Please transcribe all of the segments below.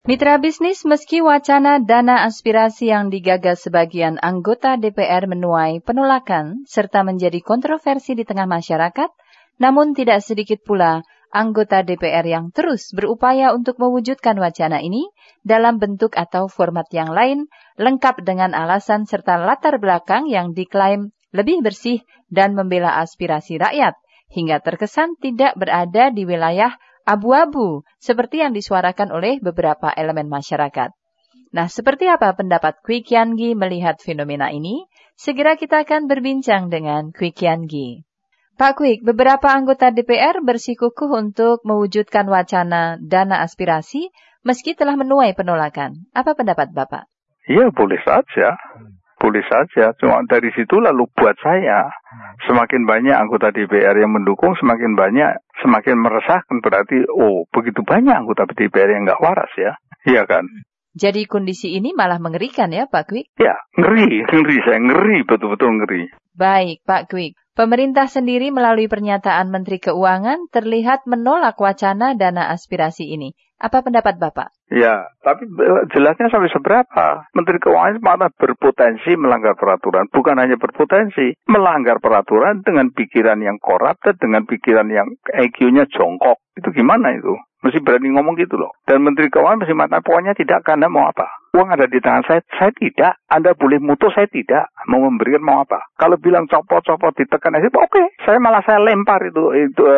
Mitra bisnis, meski wacana dana aspirasi yang digagas sebagian anggota DPR menuai penolakan serta menjadi kontroversi di tengah masyarakat, namun tidak sedikit pula anggota DPR yang terus berupaya untuk mewujudkan wacana ini dalam bentuk atau format yang lain, lengkap dengan alasan serta latar belakang yang diklaim lebih bersih dan membela aspirasi rakyat, hingga terkesan tidak berada di wilayah abu-abu seperti yang disuarakan oleh beberapa elemen masyarakat. Nah, seperti apa pendapat Kwi Kian Gi melihat fenomena ini? Segera kita akan berbincang dengan Kwi Kian Gi. Pak Kwik, beberapa anggota DPR bersikukuh untuk mewujudkan wacana dana aspirasi meski telah menuai penolakan. Apa pendapat Bapak? Iya, boleh saja. Boleh saja. Cuma dari situ lalu buat saya, semakin banyak anggota DPR yang mendukung, semakin meresahkan. Berarti, begitu banyak anggota DPR yang nggak waras ya. Iya kan? Jadi kondisi ini malah mengerikan ya Pak Kwik? Ya, ngeri. Saya ngeri, betul-betul ngeri. Baik Pak Kwik. Pemerintah sendiri melalui pernyataan Menteri Keuangan terlihat menolak wacana dana aspirasi ini. Apa pendapat Bapak? Ya, tapi jelasnya sampai seberapa? Menteri Keuangan malah berpotensi melanggar peraturan. Bukan hanya berpotensi, melanggar peraturan dengan pikiran yang korup, dengan pikiran yang IQ-nya jongkok. Itu gimana itu? Mesti berani ngomong gitu loh. Dan Menteri Keuangan mesti mengatakan, pokoknya tidak, Anda mau apa? Uang ada di tangan saya tidak. Anda boleh mutus, saya tidak. Mau memberikan, mau apa? Kalau bilang copot-copot, ditekan aja, oke. Saya lempar itu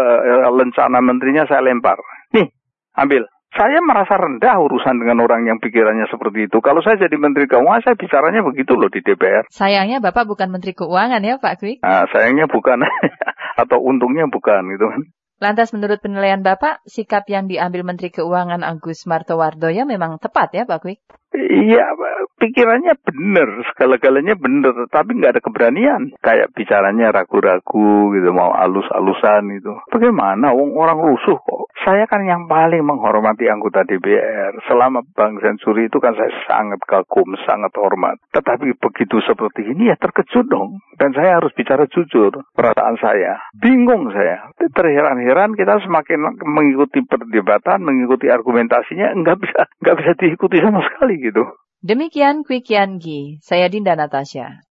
lencana menterinya saya lempar. Nih, ambil. Saya merasa rendah urusan dengan orang yang pikirannya seperti itu. Kalau saya jadi Menteri Keuangan, saya bicaranya begitu loh di DPR. Sayangnya Bapak bukan Menteri Keuangan ya Pak Kwik? Nah, sayangnya bukan. Atau untungnya bukan gitu kan. Lantas menurut penilaian Bapak, sikap yang diambil Menteri Keuangan Agus Martowardoyo memang tepat ya Pak Kwik? Iya, pikirannya benar, segala-galanya benar, tapi nggak ada keberanian. Kayak bicaranya ragu-ragu gitu, mau alus-alusan gitu. Bagaimana? Orang rusuh kok. Saya kan yang paling menghormati anggota DPR. Selama Bang Sensuri itu kan saya sangat kagum, sangat hormat. Tetapi begitu seperti ini ya terkejut dong. Dan saya harus bicara jujur, perasaan saya. Bingung saya. Terheran-heran kita semakin mengikuti perdebatan, mengikuti argumentasinya, nggak bisa diikuti sama sekali gitu. Demikian Kwi Kian Gi, saya Dinda Natasha.